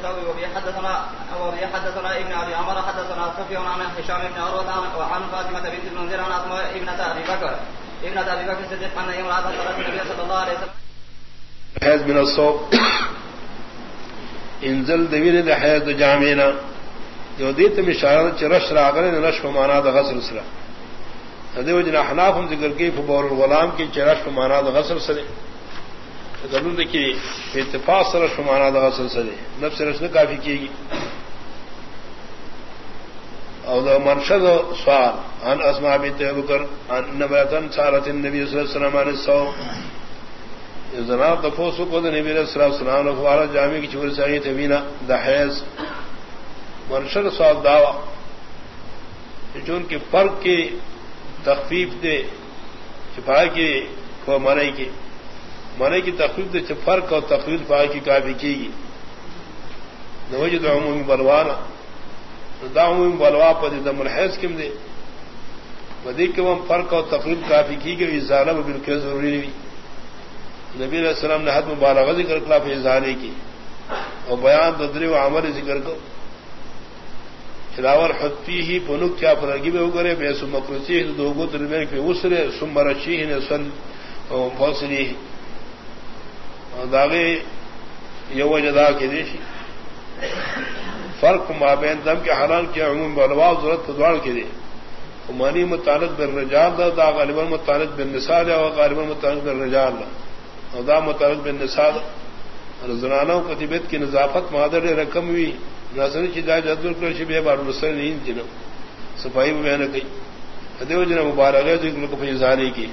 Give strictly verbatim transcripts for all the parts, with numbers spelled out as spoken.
الثوري وبه حدثنا وبه حدثنا ابن ابي عمر حدثنا سفيان عن هشام بن عروه وعن فاطمه بنت المنذر عن اسماء ابنه ابي بكر ابنه ابي بكر الصديق ان امراه سالت النبي صلى الله عليه وسلم حيض من الصوم انزل دویر د حیض جامعنا جو دیت میں اشارہ چرش راغل نش کو مانا د غسل سرا ادے وجنا حناف ہم ذکر کی فبور الغلام کی چرش کو مانا د غسل سرے ضرور دیکھیے اتفاق سرش کو مانا د غسل سرے نفس رس نے کافی کی گی اور مرشد سوال عن اسماء بنت ابي بكر ان نباتن سارت النبي صلى الله عليه وسلم عن الصوم جناب تفوسو کو نبی علیہ الصلوۃ والسلام نے فرمایا جامع کی چور سے تبینا دحیز مرشد صاحب دعوا چون کے فرق کی تخفیف دے چھپا کے کو معنی کی معنی کی تخفیف دے فرق اور تخفیف پا کی کافی کی گی نوجد عمومی بلوانا دا عمومی بلوا پر دم الحیض کم دے ودی کہ وہ فرق اور تخفیف کافی کی گئی ازالہ بالکل ضروری نہیں نبی علیہ السلام نے حد مبالغہ ذکر کلا فی اظہاری کی اور بیان ددری و عمل ذکر کو چلاور حتی ہی پنک کیا فرگی میں اگرے بے سم مکرسی دو گو درمیان فی اسرے ثم رشیہ نے سن فوصلی داغے یو جدا کے دیشی فرق مابین دم کے حلال کیا عموم بلوا ضرورت دوڑ کے دے عمانی متعلق بالرجال دا دا غالبا متعلق بالنساء اور غالبا متعلق بالرجال دا دا متعلق بالنساء زنانوں کو طبیعت کی نظافت مادر رقم ہوئی ناصری چیزیں جدول کر شبہ بار مسلم نہیں جنم صفائی میں بیان کی ادیو جنم مبارک ہے ذکر کو فیضانی کی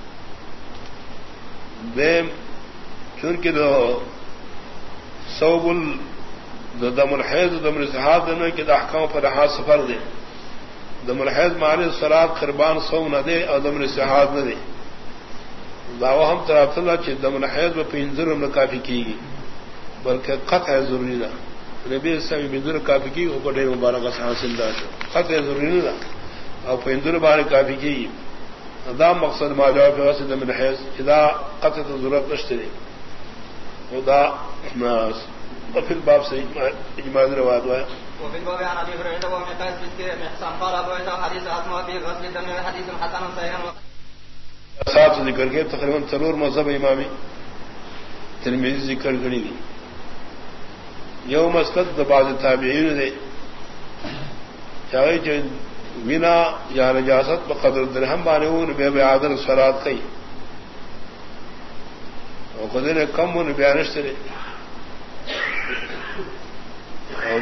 بے چونکہ دو صوب دم الحیض دم الحیض دنوں کے احکام پر ہاتھ سفر دے دم الحیض معنی صلات قربان صوم نہ دے اور دم الحیض نہ دے دعوی ہم طرف اللہ چھ دم الحیض میں پنجر میں کافی کی گی بلکہ قطع ہے ضروری نہ نبی اسلامی پنجر کافی کی وہ بڑے مبارک حاصل دا قطع ہے ضروری نہ اور پنجر بار کافی کی گی دا مقصد ما جواب واسطہ دم الحیض اذا قطع ضرورت نشتری خدا وفي الباب سيد إجماع الرواد وفي الباب عن أبي هريرة وابن قيس بن محصن قال أبو عيسى حديث أسماء في غسل الدم حديث حسن صحيح صاحب سے ذکر کے تقریباً ضرور مذہب امامی ترمذی ذکر کری دی یوم مسقط بعض تابعین نے چاہے جو بنا یا نجاست بقدر درہم بانے وہ بے عادل صلات کئی اور قدر کم وہ بیانش سے اور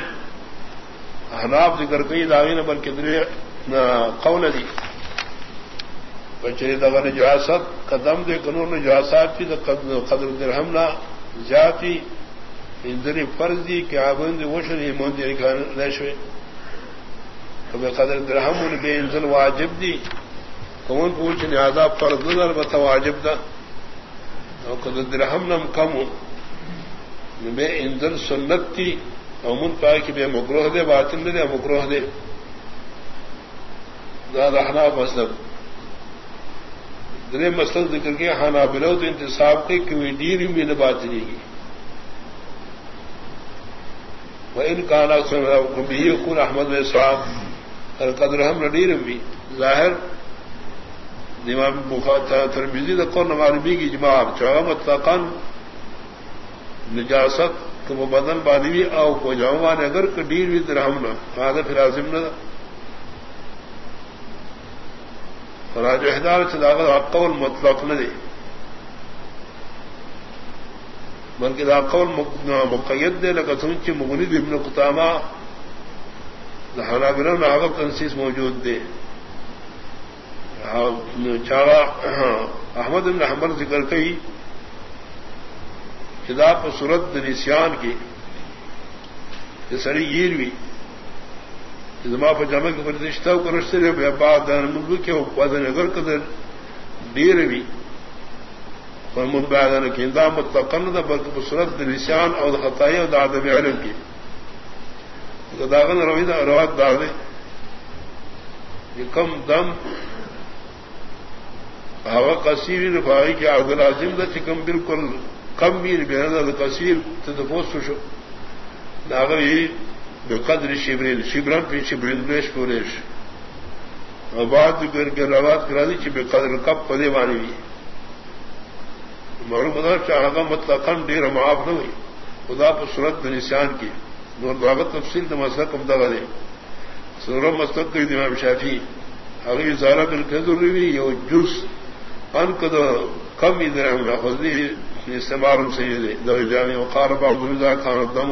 حناف ذکر کئی داغین بلکہ قول دی بچری دغه نجاست قدم دے قانون نجاست کی قدر درہم نہ ذاتی انذری فرضی کہ ابند وشری مون دی کان نشوی کہ قدر درہم ان کے انزل واجب دی کون پوچھنے عذاب فرض نظر بتا واجب دا اور قدر درہم نم کم بے انزل سنت تھی عموم پائے کہ بے مکروہ دے باطن دے مکروہ دے زیادہ حناف مذہب درے مسئلہ ذکر کے حنابلہ تو انتصاب کے کہ وہ دیر بھی نہ بات رہے گی وہ ان کا بھی خون احمد میں صاحب قدر ہم ندیر بھی ظاہر امام ترمذی قول غالبی کی جماع چوہا مطلقاً نجاست کو بدن بادوی او کو جوان اگر کڈیر بھی درہم نہ هذا پھر لازم نہ راج احدار صداقت قول مطلق نہ دے بلکہ دا قول مقید دے لگا سنچ مغنی ابن قطامہ حنابلہ میں آغا تنسیس موجود دے چاہا احمد بن حنبل ذکر کئی خداب صورت نسیان کی سڑی گیر بھی زما پر جمع کے پرتشتہ کو رشتے رہے بعد ملک کے وزن اگر قدر دیر بھی فرمود بعدان کی اندام مطلقاً دا بلکہ بصورت نسیان اور خطائی اور عدم علم کی داغن روید رواد داغے یہ کم دم ہوا کثیر رفائی کے عبدالعظیم دا چکم بالکل کم بھی بہن کثیر تدفوس شو ناغوی بقدر شبریل شبرن پی شبریل بریش پوریش اور بات کر کے روات کرا دی بے قدر کب پدے وانی ہوئی مگر مدر چاہا مطلب خن ڈیر معاف نہ ہوئی خدا پر صورت نسان کی بابت تفصیل تو مسئلہ کم دگا دے سورم مسلک کی امام شافی اگر زارہ بل کے ضروری ہوئی یہ جز ان کو تو کم ہی دے ہم خزی استعمال سے دو جامع وقار بعض الرضا خان الدم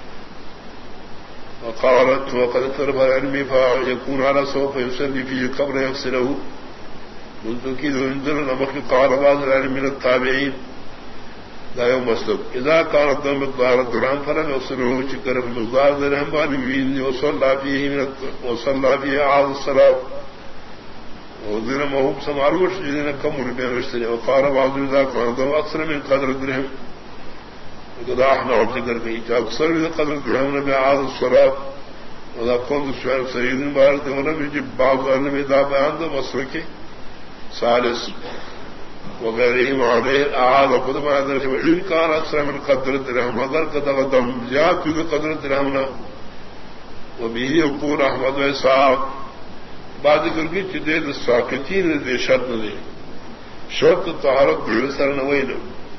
وقالت وقد طلب علمي فيكون على سوف يصلي فيه قبل يغسله قلت كيد انزل نمك قال بعض العلم من التابعين لا يوم مسلم اذا كان الدم مقدار الدرهم فلم يغسله شكر في مقدار الدرهم بان وصلى فيه من وصلى فيه عاد الصلاه وذن ما هو سمعوش جدنا كم بين اشتري وقال بعض اذا كان الدم اكثر من قدر الدرهم وقد احنا ذكر في اكثر من قدر الدرهم نبي عاد الصلاه وذا كنت سؤال سيد بارد ونبي بعض العلم اذا بيان مسلكي ثالث وغيرهم عليه اعاد قدم هذا ان كان اكثر من قدر الدرهم اگر قدم زیاد في قدر الدرهم وبه يقول احمد واسحاق بعد کرکی چدے ساکتین دے شرط دے شرط طہارت سر نویل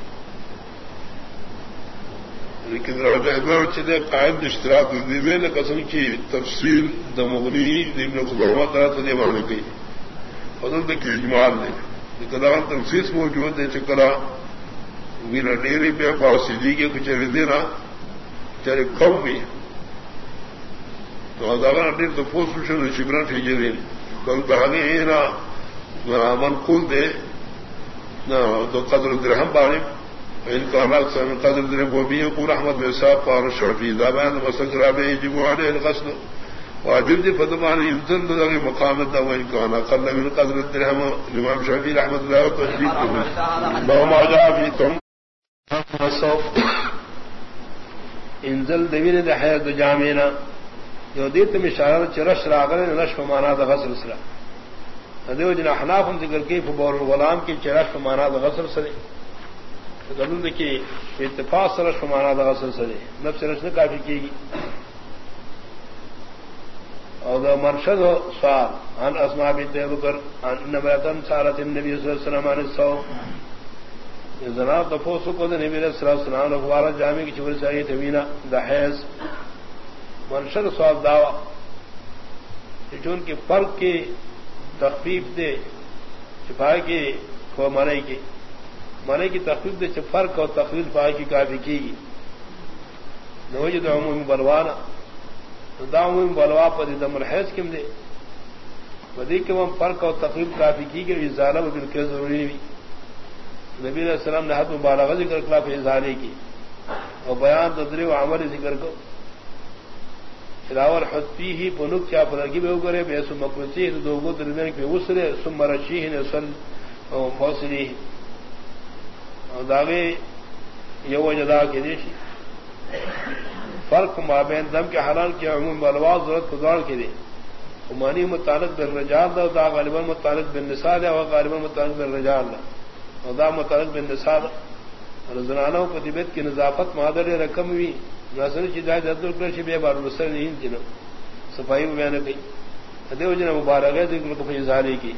لیکن رجحہ چدے قائم اشتراک دیوے نے قسم کی تفصیل دمغلی ابن خزیمہ طرح سے معنی کی حضرت کے اجمال نے کدان تنسیس موجود ہے چکلا وینا ڈیری پہ فاصلی کے کچھ دینا چارے کم بھی تو اداگر ڈیر تو پوسٹ شبرن ٹھیک دین کل بہانے نا منقول دے نہ تو قدر درہم بارے ان کا حالات قدر درہم وہ بھی پورا احمد میں صاحب اور شرفی زبان مسکرا بے جگو علیہ القصد واجب دی فدمان يمتن لغي مقامته وإن كان أقل من قدر الدرهم الإمام شافعي رحمة الله وتشريكه وما جاء فيكم الصوف انزل دوين دي حياة جامعنا يوديت من شعر چرش راغلين نشف مانا دا غسل سرا ندیو جن احنافم ذکر کی فبور الغلام کی چرش مانا دا غسل سرے قبل کی اتفاق سرش مانا دا غسل سرے نفس رش نے کافی کی گی اور مرشد سوال عن اسماء بنت بکر ان امرأة سألت النبي صلی اللہ علیہ وسلم عن الصوم جناب تفوس کو نبی صلی اللہ علیہ وسلم اخبار جامع کی چور سے تھوینا دحیز مرشد سوال دعوی چون کے فرق کی تخفیف دے شفا کی کو مرے کی مرے کی تخفیف دے فرق اور تخفیف پائے کی کافی کی گی نوجد عموم بلوانا داؤں بلوا پر دم الحیض کم دے بدی کے وہ فرق اور تقریب کافی کی گئی ازالہ و بالکل ضروری ہوئی نبی علیہ السلام نے حد مبالغہ ذکر خلاف ازالے کی اور بیان تدری و عمل ذکر کو چلاور حتی ہی پنک کیا پرگی بے کرے بے سم مقرسی دو گو درمیان پہ اسرے ثم رشیہ نے سل فوصلی اور داغے یو جدا کے دیشی فرق مابین دم کے حلال کے عموم بلواز ضرورت کو دوڑ کے دے عمانی متعلق بالرجال دا دا غالبا متعلق بالنساء دا و غالبا متعلق بالرجال دا اور دا متعلق بالنساء دا زنانوں کو طبیعت کی نظافت مادر رقم ہوئی ناصر شدائد عبد الکرشی بے بار السر نہیں جنو صفائی میں بیان کی دیو جن مبارک ہے ذکر کو فیضاری کی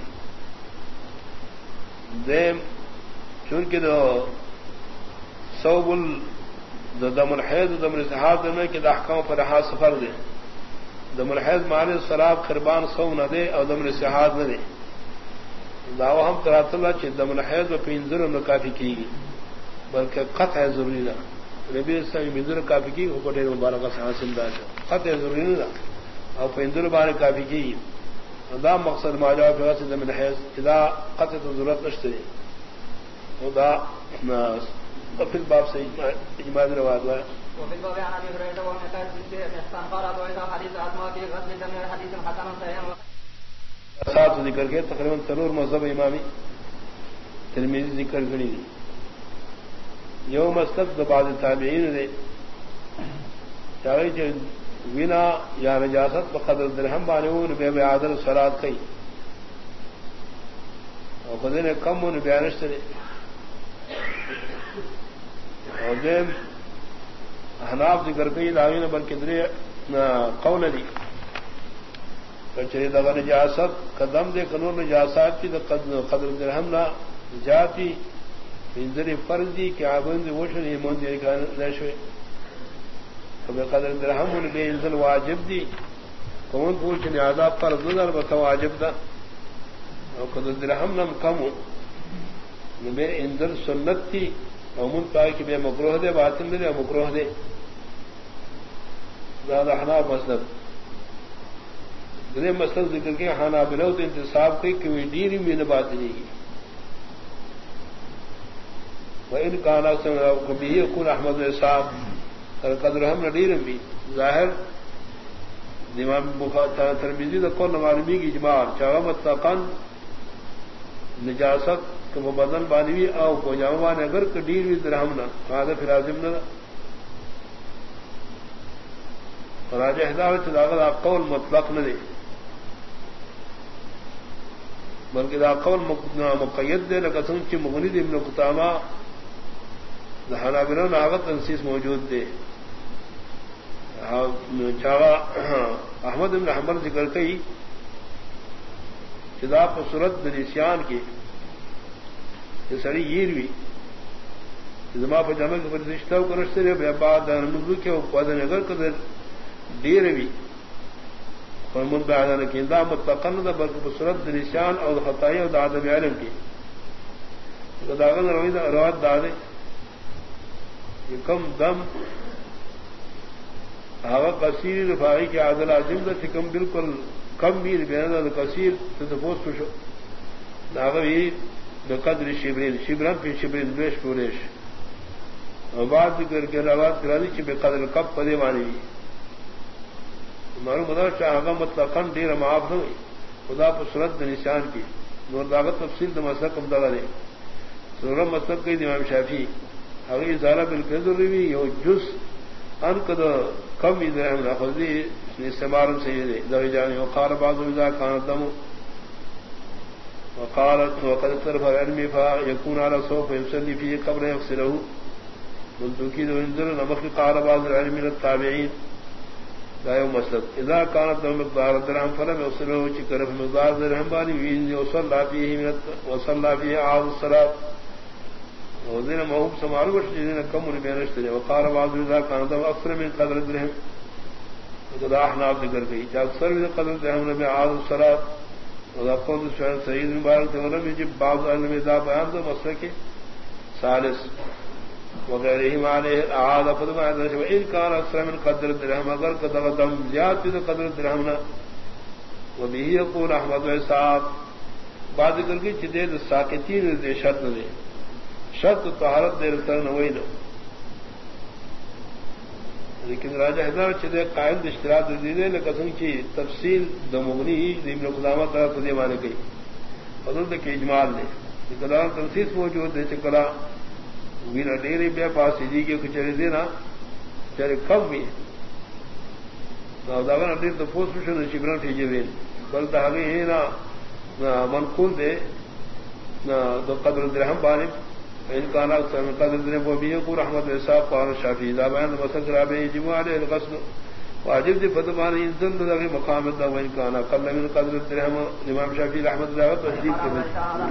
دیم چونکہ دو صوب ال دم الحیض دم الحاظ میں کہ احکام پر لحاظ سفر دے دم الحیض مال شراب خربان سو نہ دے اور دم الحاظ نہ دے دعوی ہم ترات اللہ چ دم الحیض و پینزر نہ کافی کی گی بلکہ قط ہے ضروری نہ نبی اسلام پینزر کافی کی وہ کوٹے مبارک سے حاصل دار قط ہے ضروری نہ اور پینزر بار کافی کی دا مقصد ما جاء في غسل دم الحیض اذا قط ضرورت نشتے خدا وفي الباب سيد إجماع الرواد وفي الباب عن أبي هريرة ومن قال بنت إحسان قال وإذا حديث أسماء في غسل الدم حديث حسن صحيح ساتھ ذکر کے تقریباً تنور مذہب امامی ترمذی ذکر گنی دی یوم مسلک بعض تابعین نے چاہے جو وینا یا نجاست بقدر درہم بانون بے عادل صلات کئی اور خود نے کم ان بیانش نے اور دیم حناف ذکر کئی داغی نے بلکہ درے قول دی چاہیے دغا نجاست قدم دے قانون نجاسات کی قدر درہم نہ جاتی انذری فرض دی کہ آبند وشن ایمان دی نشوے قدر درہم ان بے انزل واجب دی کون پوچھ نیازہ فرض نظر بتا واجب دا اور قدر درہم نم کم بے انزل سنت تھی عموم پائے کہ بے مکروہ دے باطن دے مکروہ دے زیادہ حناف مسلب دنے مسلب ذکر کے حنابلہ تو انتصاب کی کہ ڈیری میں نے بات نہیں کی وَإِنْ كَانَ أَكْثَرُ بِهِ يَكُونُ أَحْمَدُ إِسْحَاقَ قدر ہم ندیر بھی ظاہر امام بخاری ترمذی دا قول معلومی کی اجماع چاہا مطلقاً نجاست کہ وہ بدن بانوی او کو جامعان اگر کڈیر بھی درہم نہ هذا پھر عظم نہ راجہ ہدایت چداغل قول مطلق نہ دے بلکہ دا قول مقید دے لقسم چی مغنی ابن قطامہ حنابلہ ناغت تنسیس موجود دے چاہا احمد ابن حنبل ذکر کئی چدا پر صورت نسیان کی یہ سڑی یروی زما پر جمع کے پر رشتہ کو رشتے رہے بعد نمبر کے اوپادن اگر قدر دیر بھی فرمون بیادان کی اندام متقن دا بلکہ بصورت نسیان اور خطائی اور عدم علم کی داغن روید رواد دادے یہ کم دم ہوا کثیر رفاعی کے عادل عظم دا کم بالکل کم میر بیانا دا کثیر تدفوس پشو داغوی بقدر شبرین شبران پی شبرین بیش پوریش اور بعد ذکر کے رواد کرانی چی بقدر کب پدے مانی بھی معلوم مدار چاہا مطلقاً دیر معاف نہ ہوئی خدا پر صورت نشان کی نور داغت تفصیل دا مسلک کم داغا دے سورم مسلک کئی امام شافی اگر ازالہ بالکل روی یہ جز ان کا دا کم ادرہم ناخذی استعمارن سیدے داغی جانے وقال بعض وزا کانت دمو وقالت وقد اطرف العلمی فا یکون علی صوف یسلی فی قبر یغسلہ منتوکی دو انزل نمخی قال بعض العلمی للتابعین لا يوم مسلم اذا كانت مقدار درهم فلم يوصله شكر في مقدار درهم باني وين وصلى فيه من وصلى فيه عاد الصلاه وذين ما هو سمعوا وشدين كم من بينشتري وقال بعض اذا كانت اكثر من قدر درهم وقد احنا ذكر في اكثر من قدر درهم نبي عاد الصلاه وذا قول سيد مبارك ولم يجب بعض علم اذا بيان ذو مسلك ثالث وغیرہم علیہ اعاد فضل علیہ وان کان اکثر من قدر درہم اگر قدم زیادہ تو قدر درہم نہ وبه يقول احمد واسحاق بعد کر کے چدے ساکتین دے شرط دے شرط طہارت دے تر نہ وئی نہ لیکن راجہ حضرت چدے قائم اشتراط دے دے لقسم کی تفصیل دمغنی ابن قدامہ طرف دے مانے گئی حضرت کے اجمال نے کلام تنسیس موجود ہے چکلا وینا ڈیری بے پاس جی کے کچرے دینا چرے کم بھی داغا ڈیر تو پوسٹ شبرن ٹھیک ہے بل داغی ہے نا منقول دے نہ دو قدر درہم بانے ان کا نا قدر درہم وہ بھی کو رحمت صاحب قال شافعی دا بیان مسک رابع جمعہ علیہ القصد واجب دی فتمان انسان داغی مقام دا وان کا نا قل من قدر درہم امام شافعی رحمت اللہ تصدیق کرے